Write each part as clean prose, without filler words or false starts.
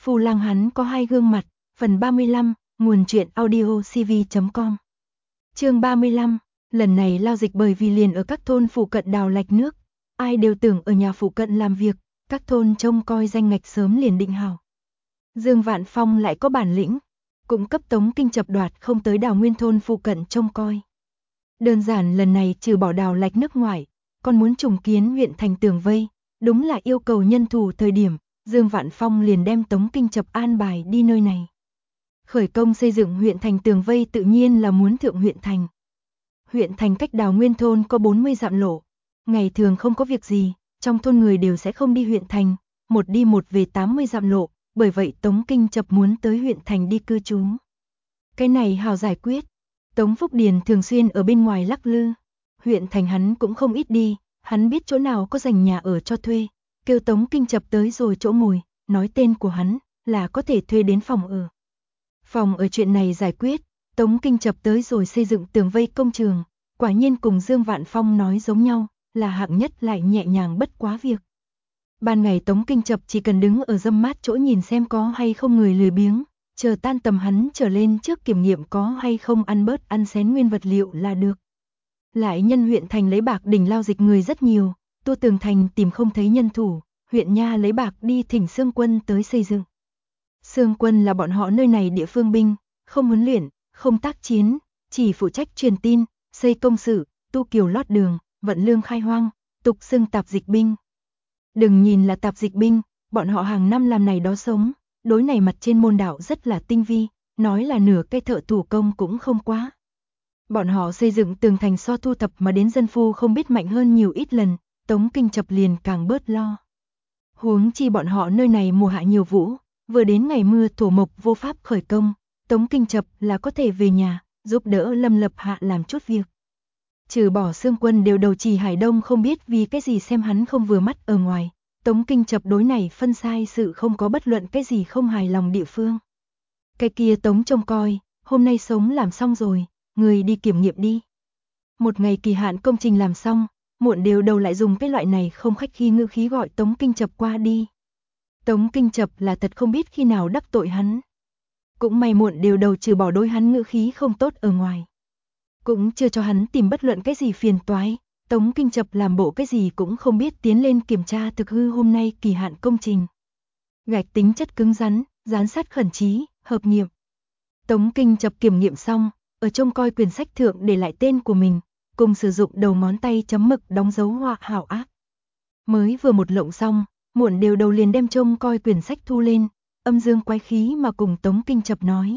Phu Lang hắn có hai gương mặt, phần 35, nguồn truyện audio cv.com. Chương 35, lần này lao dịch bởi vì liền ở các thôn phụ cận đào lạch nước, ai đều tưởng ở nhà phụ cận làm việc, các thôn trông coi danh ngạch sớm liền định hảo. Dương Vạn Phong lại có bản lĩnh, cũng cấp Tống Kinh chập đoạt không tới đào nguyên thôn phụ cận trông coi. Đơn giản lần này trừ bỏ đào lạch nước ngoài, còn muốn trùng kiến huyện thành tường vây, đúng là yêu cầu nhân thủ thời điểm, Dương Vạn Phong liền đem Tống Kinh chập an bài đi nơi này. Khởi công xây dựng huyện thành tường vây tự nhiên là muốn thượng huyện thành. Huyện thành cách đào nguyên thôn có 40 dặm lộ, ngày thường không có việc gì, trong thôn người đều sẽ không đi huyện thành, một đi một về 80 dặm lộ, bởi vậy Tống Kinh chập muốn tới huyện thành đi cư trú. Cái này hào giải quyết, Tống Phúc Điền thường xuyên ở bên ngoài lắc lư, huyện thành hắn cũng không ít đi, hắn biết chỗ nào có dành nhà ở cho thuê, kêu Tống Kinh chập tới rồi chỗ ngồi, nói tên của hắn, là có thể thuê đến phòng ở. Phòng ở chuyện này giải quyết, Tống Kinh chập tới rồi xây dựng tường vây công trường, quả nhiên cùng Dương Vạn Phong nói giống nhau, là hạng nhất lại nhẹ nhàng bất quá việc. Ban ngày Tống Kinh chập chỉ cần đứng ở râm mát chỗ nhìn xem có hay không người lười biếng, chờ tan tầm hắn trở lên trước kiểm nghiệm có hay không ăn bớt ăn xén nguyên vật liệu là được. Lại nhân huyện thành lấy bạc đỉnh lao dịch người rất nhiều, Tô Tường Thành tìm không thấy nhân thủ, huyện nha lấy bạc đi thỉnh Xương Quân tới xây dựng. Xương Quân là bọn họ nơi này địa phương binh, không huấn luyện, không tác chiến, chỉ phụ trách truyền tin, xây công sự, tu kiều lót đường, vận lương khai hoang, tục xưng tạp dịch binh. Đừng nhìn là tạp dịch binh, bọn họ hàng năm làm này đó sống, đối này mặt trên môn đạo rất là tinh vi, nói là nửa cây thợ thủ công cũng không quá. Bọn họ xây dựng tường thành so thu thập mà đến dân phu không biết mạnh hơn nhiều ít lần, Tống Kinh chập liền càng bớt lo. Huống chi bọn họ nơi này mùa hạ nhiều vũ, vừa đến ngày mưa thổ mộc vô pháp khởi công, Tống Kinh chập là có thể về nhà, giúp đỡ Lâm Lập Hạ làm chút việc. Trừ bỏ Xương Quân đều đầu chỉ Hải Đông không biết vì cái gì xem hắn không vừa mắt ở ngoài, Tống Kinh chập đối này phân sai sự không có bất luận cái gì không hài lòng địa phương. Cái kia Tống trông coi, hôm nay sống làm xong rồi, người đi kiểm nghiệm đi. Một ngày kỳ hạn công trình làm xong, Muộn Đều Đầu lại dùng cái loại này không khách khí ngữ khí gọi Tống Kinh chập qua đi. Tống Kinh chập là thật không biết khi nào đắc tội hắn. Cũng may Muộn Đều Đầu trừ bỏ đối hắn ngữ khí không tốt ở ngoài, cũng chưa cho hắn tìm bất luận cái gì phiền toái. Tống Kinh chập làm bộ cái gì cũng không biết tiến lên kiểm tra thực hư hôm nay kỳ hạn công trình. Gạch tính chất cứng rắn, dán sát khẩn trí, hợp nghiệm. Tống Kinh chập kiểm nghiệm xong, ở trông coi quyển sách thượng để lại tên của mình, cùng sử dụng đầu ngón tay chấm mực đóng dấu họa hảo ác. Mới vừa một lộng xong, Muộn Đều Đầu liền đem trông coi quyển sách thu lên, âm dương quái khí mà cùng Tống Kinh chập nói.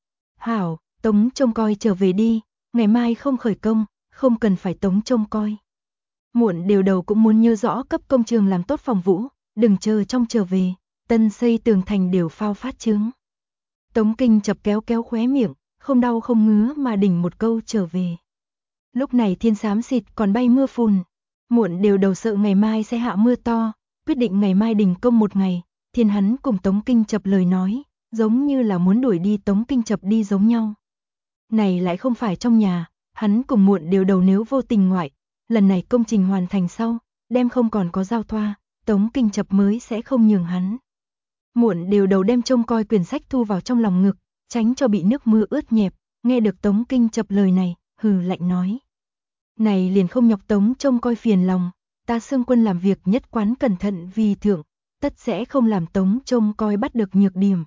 Hảo, Tống trông coi trở về đi, ngày mai không khởi công, không cần phải Tống trông coi. Muộn Đều Đầu cũng muốn nhớ rõ cấp công trường làm tốt phòng vũ, đừng chờ trong trở về, tân xây tường thành đều phao phát trướng. Tống Kinh chập kéo kéo khóe miệng, không đau không ngứa mà đỉnh một câu trở về. Lúc này thiên xám xịt còn bay mưa phùn, Muộn Đều Đầu sợ ngày mai sẽ hạ mưa to, quyết định ngày mai đình công một ngày, thiên hắn cùng Tống Kinh chập lời nói, giống như là muốn đuổi đi Tống Kinh chập đi giống nhau. Này lại không phải trong nhà, hắn cùng Muộn Đều Đầu nếu vô tình ngoại, lần này công trình hoàn thành sau, đem không còn có giao thoa, Tống Kinh chập mới sẽ không nhường hắn. Muộn Đều Đầu đem trông coi quyển sách thu vào trong lòng ngực, tránh cho bị nước mưa ướt nhẹp, nghe được Tống Kinh chập lời này, hừ lạnh nói. Này liền không nhọc Tống trông coi phiền lòng, ta Xương Quân làm việc nhất quán cẩn thận vì thưởng, tất sẽ không làm Tống trông coi bắt được nhược điểm.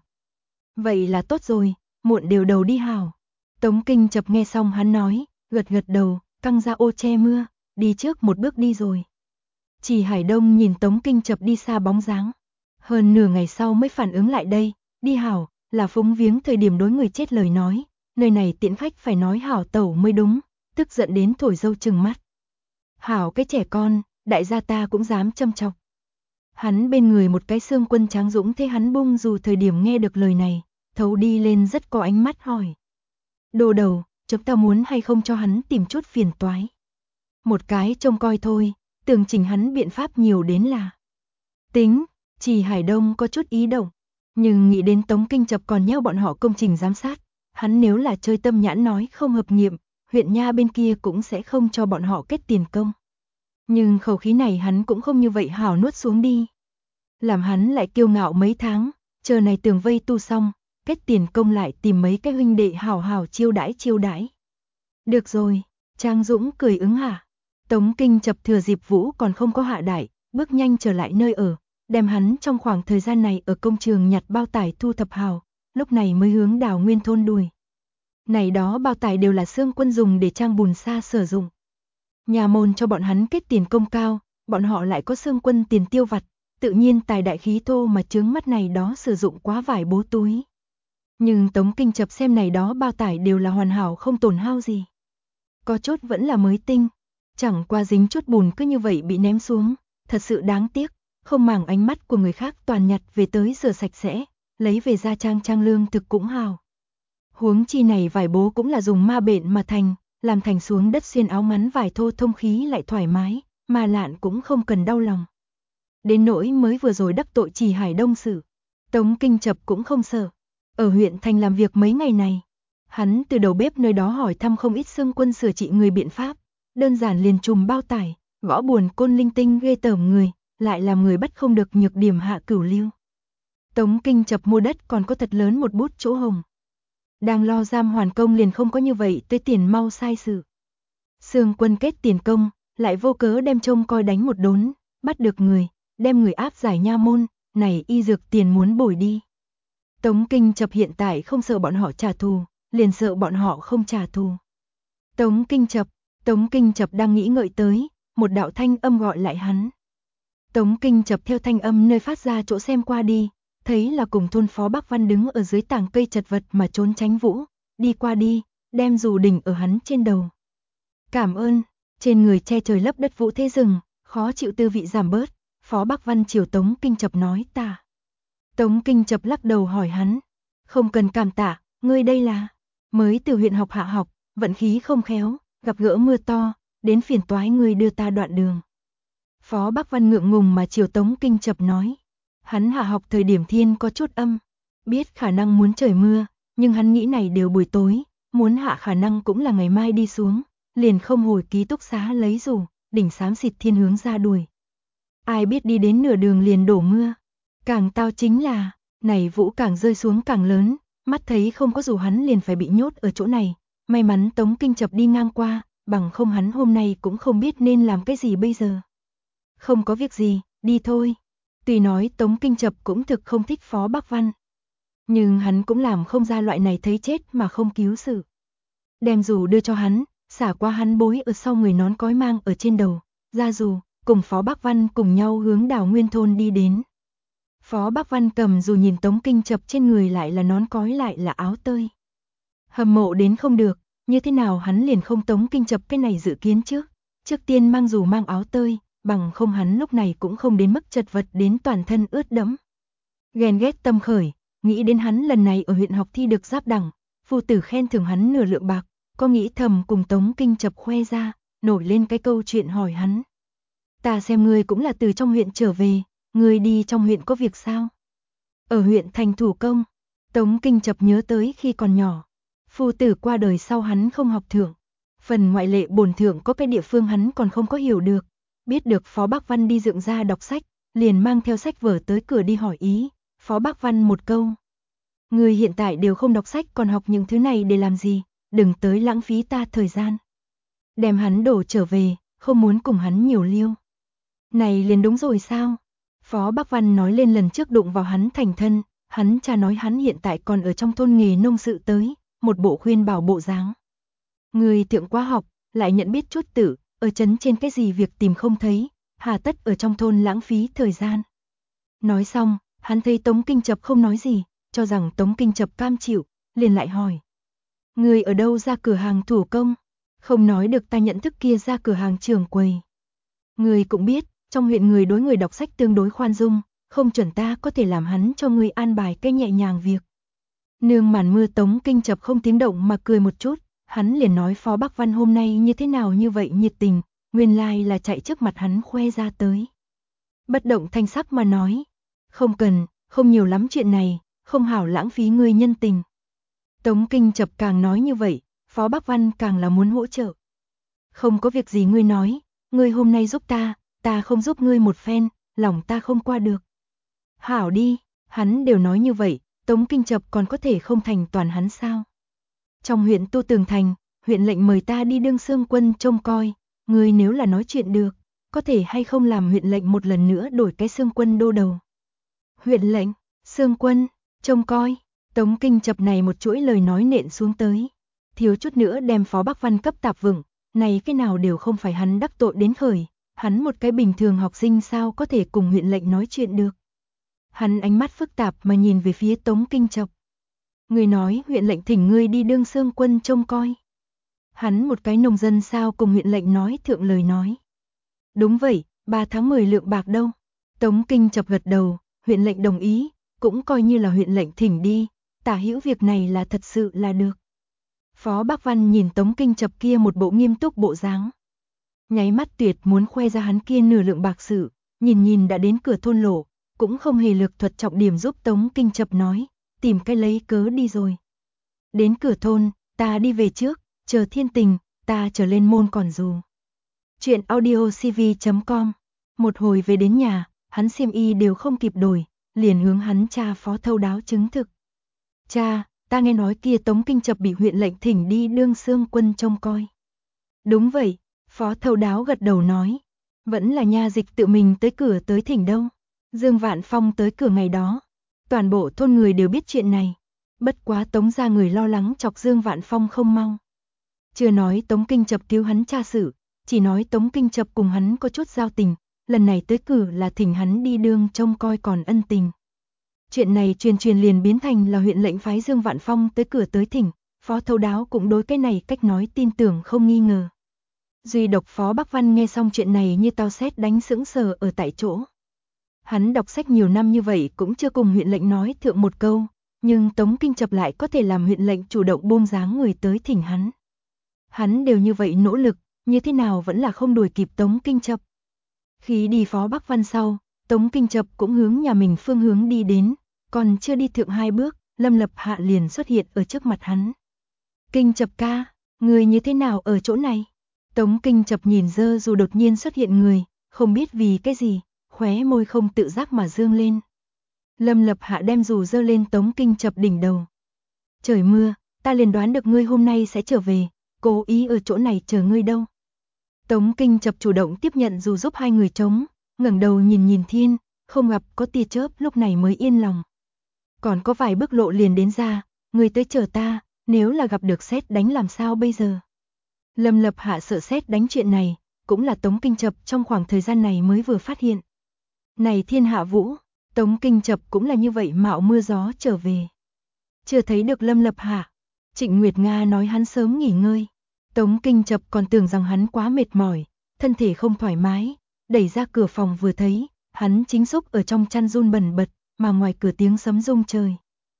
Vậy là tốt rồi, Muộn Đều Đầu đi hào. Tống Kinh chập nghe xong hắn nói, gật gật đầu, căng ra ô che mưa, đi trước một bước đi rồi. Chỉ Hải Đông nhìn Tống Kinh chập đi xa bóng dáng, hơn nửa ngày sau mới phản ứng lại đây, đi hảo, là phúng viếng thời điểm đối người chết lời nói, nơi này tiễn khách phải nói hảo tẩu mới đúng, tức giận đến thổi dâu trừng mắt. Hảo cái trẻ con, đại gia ta cũng dám châm chọc. Hắn bên người một cái Xương Quân tráng dũng thế hắn bung dù thời điểm nghe được lời này, thấu đi lên rất có ánh mắt hỏi. Đồ Đầu, chúng ta muốn hay không cho hắn tìm chút phiền toái. Một cái trông coi thôi, tưởng chỉnh hắn biện pháp nhiều đến là. Tính, Chỉ Hải Đông có chút ý động, nhưng nghĩ đến Tống Kinh chập còn nheo bọn họ công trình giám sát, hắn nếu là chơi tâm nhãn nói không hợp nghiệm, huyện nha bên kia cũng sẽ không cho bọn họ kết tiền công. Nhưng khẩu khí này hắn cũng không như vậy hảo nuốt xuống đi. Làm hắn lại kiêu ngạo mấy tháng, chờ này tường vây tu xong, kết tiền công lại tìm mấy cái huynh đệ hảo hảo chiêu đãi. Được rồi, Trang Dũng cười ứng hả. Tống Kinh Chập thừa dịp Vũ còn không có hạ đại, bước nhanh trở lại nơi ở, đem hắn trong khoảng thời gian này ở công trường nhặt bao tải thu thập hào, lúc này mới hướng Đào Nguyên thôn đuổi. Này đó bao tải đều là Sương Quân dùng để trang bùn sa sử dụng. Nhà môn cho bọn hắn kết tiền công cao, bọn họ lại có Sương Quân tiền tiêu vặt, tự nhiên tài đại khí thô mà chướng mắt này đó sử dụng quá vải bố túi. Nhưng Tống Kinh Chập xem này đó bao tải đều là hoàn hảo không tổn hao gì. Có chút vẫn là mới tinh, chẳng qua dính chút bùn cứ như vậy bị ném xuống, thật sự đáng tiếc, không màng ánh mắt của người khác toàn nhặt về tới rửa sạch sẽ, lấy về gia trang lương thực cũng hào. Huống chi này vải bố cũng là dùng ma bện mà thành, làm thành xuống đất xuyên áo ngắn vải thô thông khí lại thoải mái, mà lạn cũng không cần đau lòng. Đến nỗi mới vừa rồi đắc tội Trì Hải Đông sự, Tống Kinh Chập cũng không sợ. Ở huyện thành làm việc mấy ngày này, hắn từ đầu bếp nơi đó hỏi thăm không ít Sương Quân sửa trị người biện pháp, đơn giản liền trùm bao tải, gõ buồn côn linh tinh ghê tởm người, lại làm người bắt không được nhược điểm hạ cửu lưu. Tống Kinh Chập mua đất còn có thật lớn một bút chỗ hồng. Đang lo giam hoàn công liền không có như vậy tới tiền mau sai sự. Sương Quân kết tiền công, lại vô cớ đem trông coi đánh một đốn, bắt được người, đem người áp giải nha môn, này y dược tiền muốn bồi đi. Tống Kinh Chập hiện tại không sợ bọn họ trả thù, liền sợ bọn họ không trả thù. Tống Kinh Chập đang nghĩ ngợi tới, một đạo thanh âm gọi lại hắn. Tống Kinh Chập theo thanh âm nơi phát ra chỗ xem qua đi, thấy là cùng thôn Phó Bắc Văn đứng ở dưới tảng cây chật vật mà trốn tránh Vũ, đi qua đi, đem dù đỉnh ở hắn trên đầu. Cảm ơn, trên người che trời lấp đất Vũ thế rừng, khó chịu tư vị giảm bớt, Phó Bắc Văn chiều Tống Kinh Chập nói ta. Tống Kinh Chập lắc đầu hỏi hắn, không cần cảm tạ, ngươi đây là mới từ huyện học hạ học, vận khí không khéo, gặp gỡ mưa to, đến phiền toái ngươi đưa ta đoạn đường. Phó Bắc Văn ngượng ngùng mà chiều Tống Kinh Chập nói, hắn hạ học thời điểm thiên có chút âm, biết khả năng muốn trời mưa, nhưng hắn nghĩ này đều buổi tối, muốn hạ khả năng cũng là ngày mai đi xuống, liền không hồi ký túc xá lấy dù, đỉnh xám xịt thiên hướng ra đuổi. Ai biết đi đến nửa đường liền đổ mưa, càng tao chính là, này Vũ càng rơi xuống càng lớn, mắt thấy không có dù hắn liền phải bị nhốt ở chỗ này, may mắn Tống Kinh Chập đi ngang qua, bằng không hắn hôm nay cũng không biết nên làm cái gì bây giờ. Không có việc gì, đi thôi. Tuy nói Tống Kinh Chập cũng thực không thích Phó Bắc Văn, nhưng hắn cũng làm không ra loại này thấy chết mà không cứu sự. Đem dù đưa cho hắn, xả qua hắn bối ở sau người nón cói mang ở trên đầu, ra dù, cùng Phó Bắc Văn cùng nhau hướng Đào Nguyên thôn đi đến. Phó Bắc Văn cầm dù nhìn Tống Kinh Chập trên người lại là nón cói lại là áo tơi. Hâm mộ đến không được, như thế nào hắn liền không Tống Kinh Chập cái này dự kiến trước tiên mang dù mang áo tơi, bằng không hắn lúc này cũng không đến mức chật vật đến toàn thân ướt đẫm. Ghen ghét tâm khởi, nghĩ đến hắn lần này ở huyện học thi được giáp đẳng, phu tử khen thưởng hắn nửa lượng bạc, có nghĩ thầm cùng Tống Kinh Chập khoe ra, nổi lên cái câu chuyện hỏi hắn. Ta xem ngươi cũng là từ trong huyện trở về, ngươi đi trong huyện có việc sao? Ở huyện thành thủ công, Tống Kinh Chập nhớ tới khi còn nhỏ, phu tử qua đời sau hắn không học thượng, phần ngoại lệ bổn thượng có cái địa phương hắn còn không có hiểu được, biết được Phó Bắc Văn đi dựng ra đọc sách, liền mang theo sách vở tới cửa đi hỏi ý, Phó Bắc Văn một câu. Người hiện tại đều không đọc sách còn học những thứ này để làm gì, đừng tới lãng phí ta thời gian. Đem hắn đổ trở về, không muốn cùng hắn nhiều liêu. Này liền đúng rồi sao? Phó Bắc Văn nói lên lần trước đụng vào hắn thành thân, hắn cha nói hắn hiện tại còn ở trong thôn nghề nông sự tới, một bộ khuyên bảo bộ dáng. Người thượng quá học, lại nhận biết chút tử, ở trấn trên cái gì việc tìm không thấy, hà tất ở trong thôn lãng phí thời gian. Nói xong, hắn thấy Tống Kinh Chập không nói gì, cho rằng Tống Kinh Chập cam chịu, liền lại hỏi. Người ở đâu ra cửa hàng thủ công? Không nói được ta nhận thức kia ra cửa hàng trưởng quầy. Người cũng biết, trong huyện người đối người đọc sách tương đối khoan dung, không chuẩn ta có thể làm hắn cho người an bài cái nhẹ nhàng việc. Nương màn mưa Tống Kinh Chập không tiếng động mà cười một chút, hắn liền nói Phó Bắc Văn hôm nay như thế nào như vậy nhiệt tình, nguyên lai là chạy trước mặt hắn khoe ra tới. Bất động thanh sắc mà nói, không cần, không nhiều lắm chuyện này, không hảo lãng phí ngươi nhân tình. Tống Kinh Chập càng nói như vậy, Phó Bắc Văn càng là muốn hỗ trợ. Không có việc gì ngươi nói, ngươi hôm nay giúp ta không giúp ngươi một phen, lòng ta không qua được. Hắn đều nói như vậy, Tống Kinh Chập còn có thể không thành toàn hắn sao? Trong huyện Tu Tường Thành, huyện lệnh mời ta đi đương xương quân trông coi, ngươi nếu là nói chuyện được, có thể hay không làm huyện lệnh một lần nữa đổi cái xương quân đô đầu. Huyện lệnh, xương quân, trông coi, Tống Kinh Chập này một chuỗi lời nói nện xuống tới, thiếu chút nữa đem Phó Bắc Văn cấp tạp vựng, này cái nào đều không phải hắn đắc tội đến khởi, hắn một cái bình thường học sinh sao có thể cùng huyện lệnh nói chuyện được. Hắn ánh mắt phức tạp mà nhìn về phía Tống Kinh Chập. Người nói huyện lệnh thỉnh ngươi đi đương xương quân trông coi. Hắn một cái nông dân sao cùng huyện lệnh nói thượng lời nói. Đúng vậy, 3 tháng 10 lượng bạc đâu. Tống Kinh Chập gật đầu, huyện lệnh đồng ý, cũng coi như là huyện lệnh thỉnh đi, tả hữu việc này là thật sự là được. Phó Bắc Văn nhìn Tống Kinh Chập kia một bộ nghiêm túc bộ dáng. Nháy mắt tuyệt muốn khoe ra hắn kia nửa lượng bạc sự, nhìn đã đến cửa thôn lộ, cũng không hề lược thuật trọng điểm giúp Tống Kinh Chập nói, tìm cái lấy cớ đi rồi. Đến cửa thôn, ta đi về trước, chờ thiên tình, ta trở lên môn còn dù. Chuyện audiocv.com. Một hồi về đến nhà, hắn xiêm y đều không kịp đổi, liền hướng hắn cha Phó Thâu Đáo chứng thực. Cha, ta nghe nói kia Tống Kinh Chập bị huyện lệnh thỉnh đi đương xương quân trông coi. Đúng vậy, Phó Thâu Đáo gật đầu nói. Vẫn là nha dịch tự mình tới cửa tới thỉnh đâu. Dương Vạn Phong tới cửa ngày đó. Toàn bộ thôn người đều biết chuyện này. Bất quá Tống gia người lo lắng chọc Dương Vạn Phong không mau. Chưa nói Tống Kinh Chập cứu hắn tra sự, chỉ nói Tống Kinh Chập cùng hắn có chút giao tình, lần này tới cử là thỉnh hắn đi đương trông coi còn ân tình. Chuyện này truyền liền biến thành là huyện lệnh phái Dương Vạn Phong tới cửa tới thỉnh, Phó Thâu Đáo cũng đối cái này cách nói tin tưởng không nghi ngờ. Duy độc Phó Bắc Văn nghe xong chuyện này như tao sét đánh sững sờ ở tại chỗ. Hắn đọc sách nhiều năm như vậy cũng chưa cùng huyện lệnh nói thượng một câu, nhưng Tống Kinh Chập lại có thể làm huyện lệnh chủ động buông dáng người tới thỉnh hắn. Hắn đều như vậy nỗ lực, như thế nào vẫn là không đuổi kịp Tống Kinh Chập. Khi đi Phó Bắc Văn sau, Tống Kinh Chập cũng hướng nhà mình phương hướng đi đến, còn chưa đi thượng 2 bước, Lâm Lập Hạ liền xuất hiện ở trước mặt hắn. Kinh Chập ca, người như thế nào ở chỗ này? Tống Kinh Chập nhìn dơ dù đột nhiên xuất hiện người, không biết vì cái gì, khóe môi không tự giác mà dương lên. Lâm Lập Hạ đem dù dơ lên Tống Kinh Chập đỉnh đầu. Trời mưa, ta liền đoán được ngươi hôm nay sẽ trở về, cố ý ở chỗ này chờ ngươi đâu. Tống Kinh Chập chủ động tiếp nhận dù giúp hai người chống, ngẩng đầu nhìn thiên, không gặp có tia chớp lúc này mới yên lòng. Còn có vài bước lộ liền đến ra, ngươi tới chờ ta, nếu là gặp được sét đánh làm sao bây giờ? Lâm Lập Hạ sợ sét đánh chuyện này, cũng là Tống Kinh Chập trong khoảng thời gian này mới vừa phát hiện. Này thiên hạ vũ, Tống Kinh Chập cũng là như vậy mạo mưa gió trở về. Chưa thấy được Lâm Lập Hạ, Trịnh Nguyệt Nga nói hắn sớm nghỉ ngơi. Tống Kinh Chập còn tưởng rằng hắn quá mệt mỏi, thân thể không thoải mái, đẩy ra cửa phòng vừa thấy, hắn chính xúc ở trong chăn run bần bật, mà ngoài cửa tiếng sấm rung trời.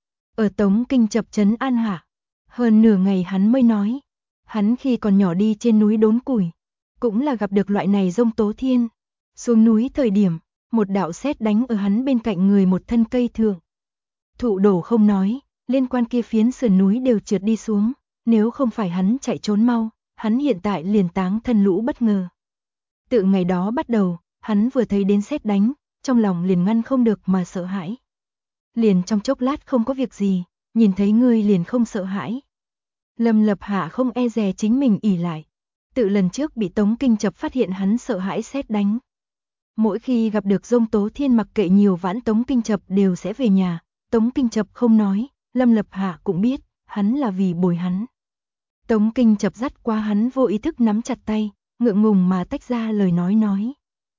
Ở Tống Kinh Chập trấn an hạ, hơn nửa ngày hắn mới nói, hắn khi còn nhỏ đi trên núi đốn củi, cũng là gặp được loại này rông tố thiên. Xuống núi thời điểm, một đạo sét đánh ở hắn bên cạnh người một thân cây thượng. Thụ đổ không nói, liên quan kia phiến sườn núi đều trượt đi xuống, nếu không phải hắn chạy trốn mau, hắn hiện tại liền táng thân lũ bất ngờ. Từ ngày đó bắt đầu, hắn vừa thấy đến sét đánh, trong lòng liền ngăn không được mà sợ hãi. Liền trong chốc lát không có việc gì, nhìn thấy ngươi liền không sợ hãi. Lâm Lập Hạ không e dè chính mình ỉ lại. Tự lần trước bị Tống Kinh Chập phát hiện hắn sợ hãi sét đánh. Mỗi khi gặp được rông tố thiên mặc kệ nhiều vãn Tống Kinh Chập đều sẽ về nhà. Tống Kinh Chập không nói, Lâm Lập Hạ cũng biết, hắn là vì bồi hắn. Tống Kinh Chập dắt qua hắn vô ý thức nắm chặt tay, ngượng ngùng mà tách ra lời nói.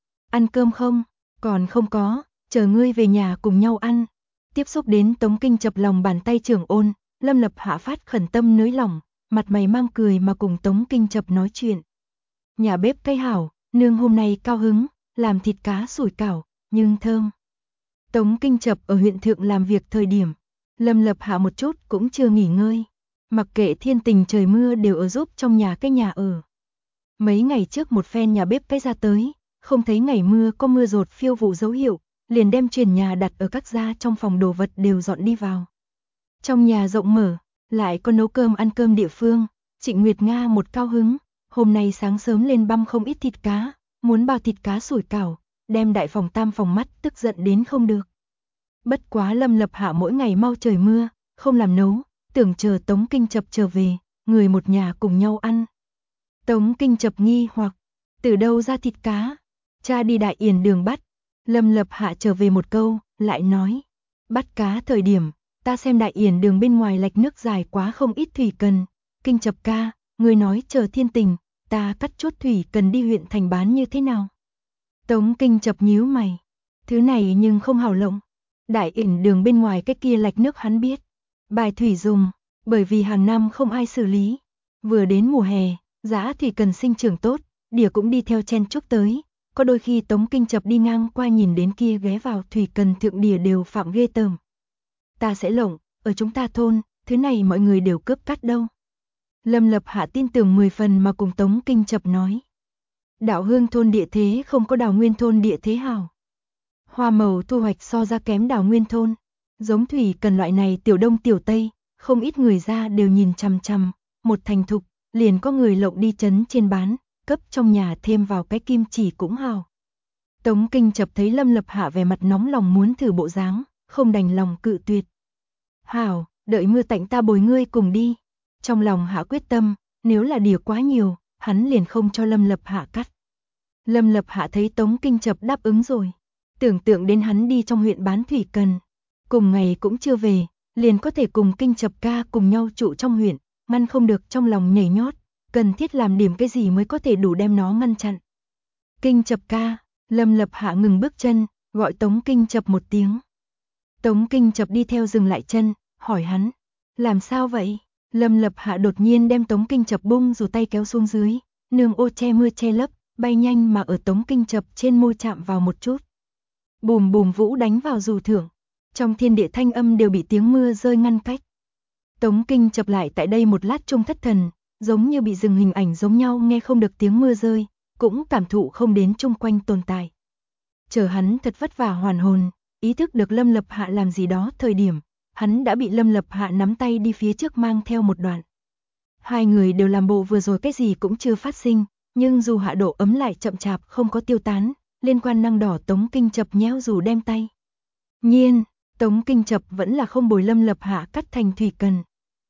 Ăn cơm không? Còn không có, chờ ngươi về nhà cùng nhau ăn. Tiếp xúc đến Tống Kinh Chập lòng bàn tay trưởng ôn, Lâm Lập Hạ phát khẩn tâm nới lỏng, mặt mày mang cười mà cùng Tống Kinh Chập nói chuyện. Nhà bếp cây hảo, nương hôm nay cao hứng, làm thịt cá sủi cảo, nhưng thơm. Tống Kinh Chập ở huyện thượng làm việc thời điểm, Lâm Lập Hạ một chút cũng chưa nghỉ ngơi. Mặc kệ thiên tình trời mưa đều ở giúp trong nhà cái nhà ở. Mấy ngày trước một phen nhà bếp cái ra tới, không thấy ngày mưa có mưa rột phiêu vụ dấu hiệu, liền đem truyền nhà đặt ở các gia trong phòng đồ vật đều dọn đi vào. Trong nhà rộng mở, lại có nấu cơm ăn cơm địa phương, Trịnh Nguyệt Nga một cao hứng, hôm nay sáng sớm lên băm không ít thịt cá, muốn bao thịt cá sủi cảo, đem đại phòng tam phòng mắt tức giận đến không được. Bất quá Lâm Lập Hạ mỗi ngày mau trời mưa, không làm nấu, tưởng chờ Tống Kinh Chập trở về, người một nhà cùng nhau ăn. Tống Kinh Chập nghi hoặc, từ đâu ra thịt cá? Cha đi Đại Yển Đường bắt. Lâm Lập Hạ trở về một câu, lại nói, bắt cá thời điểm, ta xem Đại Yển Đường bên ngoài lạch nước dài quá không ít thủy cần. Kinh Chập ca, người nói chờ thiên tình, ta cắt chốt thủy cần đi huyện thành bán như thế nào? Tống Kinh Chập nhíu mày, thứ này nhưng không hảo lộng. Đại Yển Đường bên ngoài cái kia lạch nước hắn biết, bài thủy dùng, bởi vì hàng năm không ai xử lý. Vừa đến mùa hè, giá thủy cần sinh trưởng tốt, đỉa cũng đi theo chen chúc tới. Có đôi khi Tống Kinh Chập đi ngang qua nhìn đến kia ghé vào thủy cần thượng đỉa đều phạm ghê tởm. Ta sẽ lộng, ở chúng ta thôn, thứ này mọi người đều cướp cắt đâu. Lâm Lập Hạ tin tưởng 10 phần mà cùng Tống Kinh Chập nói. Đạo Hương thôn địa thế không có Đào Nguyên thôn địa thế hảo. Hoa màu thu hoạch so ra kém Đào Nguyên thôn. Giống thủy cần loại này tiểu đông tiểu tây, không ít người ra đều nhìn chằm chằm, một thành thục, liền có người lộng đi trấn trên bán, cấp trong nhà thêm vào cái kim chỉ cũng hào. Tống Kinh Chập thấy Lâm Lập Hạ vẻ mặt nóng lòng muốn thử bộ dáng, không đành lòng cự tuyệt. Hảo, đợi mưa tạnh ta bồi ngươi cùng đi. Trong lòng Hạ quyết tâm, nếu là đỉa quá nhiều, hắn liền không cho Lâm Lập Hạ cắt. Lâm Lập Hạ thấy Tống Kinh Chập đáp ứng rồi, tưởng tượng đến hắn đi trong huyện bán thủy cần, cùng ngày cũng chưa về, liền có thể cùng Kinh Chập ca cùng nhau trụ trong huyện, ngăn không được trong lòng nhảy nhót, cần thiết làm điểm cái gì mới có thể đủ đem nó ngăn chặn. Kinh Chập ca, Lâm Lập Hạ ngừng bước chân, gọi Tống Kinh Chập một tiếng. Tống Kinh Chập đi theo dừng lại chân, hỏi hắn, làm sao vậy? Lâm Lập Hạ đột nhiên đem Tống Kinh Chập bung dù tay kéo xuống dưới, nương ô che mưa che lấp, bay nhanh mà ở Tống Kinh Chập trên môi chạm vào một chút. Bùm bùm vũ đánh vào dù thưởng, trong thiên địa thanh âm đều bị tiếng mưa rơi ngăn cách. Tống Kinh Chập lại tại đây một lát trung thất thần, giống như bị dừng hình ảnh giống nhau nghe không được tiếng mưa rơi, cũng cảm thụ không đến chung quanh tồn tại. Chờ hắn thật vất vả hoàn hồn, ý thức được Lâm Lập Hạ làm gì đó thời điểm, hắn đã bị Lâm Lập Hạ nắm tay đi phía trước mang theo một đoạn. Hai người đều làm bộ vừa rồi cái gì cũng chưa phát sinh, nhưng dù hạ độ ấm lại chậm chạp không có tiêu tán, liên quan năng đỏ Tống Kinh Chập nhéo dù đem tay. Nhiên, Tống Kinh Chập vẫn là không bồi Lâm Lập Hạ cắt thành thủy cần.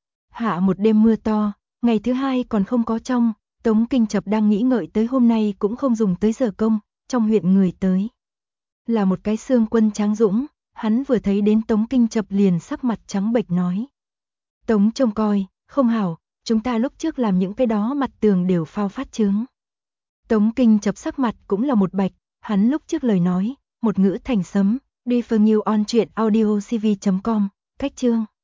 Hạ một đêm mưa to, ngày thứ hai còn không có trong, Tống Kinh Chập đang nghĩ ngợi tới hôm nay cũng không dùng tới giờ công, trong huyện người tới. Là một cái xương quân tráng dũng, hắn vừa thấy đến Tống Kinh Chập liền sắc mặt trắng bệch nói. Tống trông coi, không hảo, chúng ta lúc trước làm những cái đó mặt tường đều phao phát chướng. Tống Kinh Chập sắc mặt cũng là một bạch, hắn lúc trước lời nói, một ngữ thành sấm, đi phương nhiêu on truyện audio cv.com, cách chương.